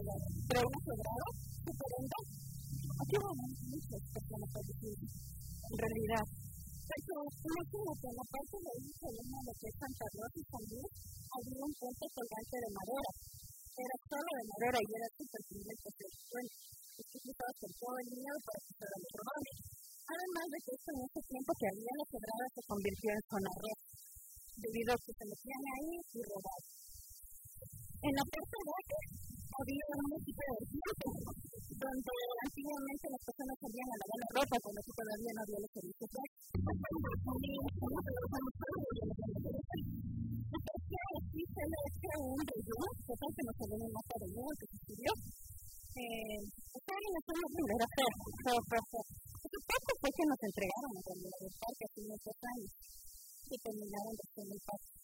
pero una quebrada diferente. Aquí van muchas personas fallecidas, en realidad. Pero imagínate, en la parte de ahí, Selena, lo que es Santa Rosa y San Luis, había un puente colgante de madera. Era solo de madera y era súper privilegio hacer el puente. Esto estaba con todo el miedo para que se lo robaran. Además de que esto en ese tiempo que había la quebrada se convirtió en zona roja, debido a que se metían ahí y robaban. En la parte de aquí había un tipo de tiempo donde antiguamente las personas salían a lavar la ropa cuando todavía no había los servicios de aquí. Aquí se le echa un relleno, total que no se ve un mapa de nuevo que se estudió. Está en la zona primera, pero poco fue que nos entregaron en realidad el parque hace muchos años y terminaron de hacer el parque.